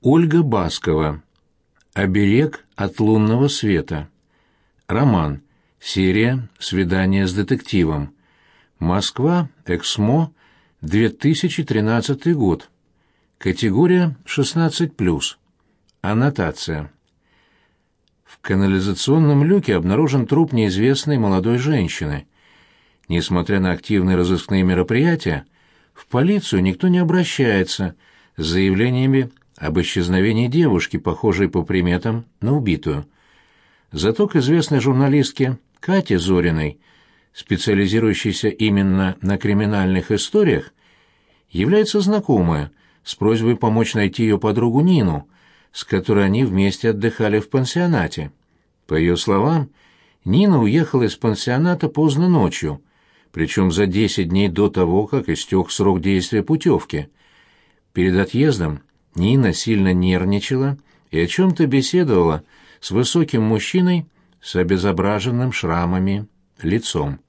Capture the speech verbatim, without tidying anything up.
Ольга Баскова. «Оберег от лунного света». Роман. Серия «Свидание с детективом». Москва. Эксмо. две тысячи тринадцатый год. Категория шестнадцать плюс. Аннотация. В канализационном люке обнаружен труп неизвестной молодой женщины. Несмотря на активные разыскные мероприятия, в полицию никто не обращается с заявлениями об исчезновении девушки, похожей по приметам на убитую. Зато к известной журналистке Кате Зориной, специализирующейся именно на криминальных историях, является знакомая с просьбой помочь найти ее подругу Нину, с которой они вместе отдыхали в пансионате. По ее словам, Нина уехала из пансионата поздно ночью, причем за десять дней до того, как истек срок действия путевки. Перед отъездом Нина сильно нервничала и о чем-то беседовала с высоким мужчиной с обезображенным шрамами лицом.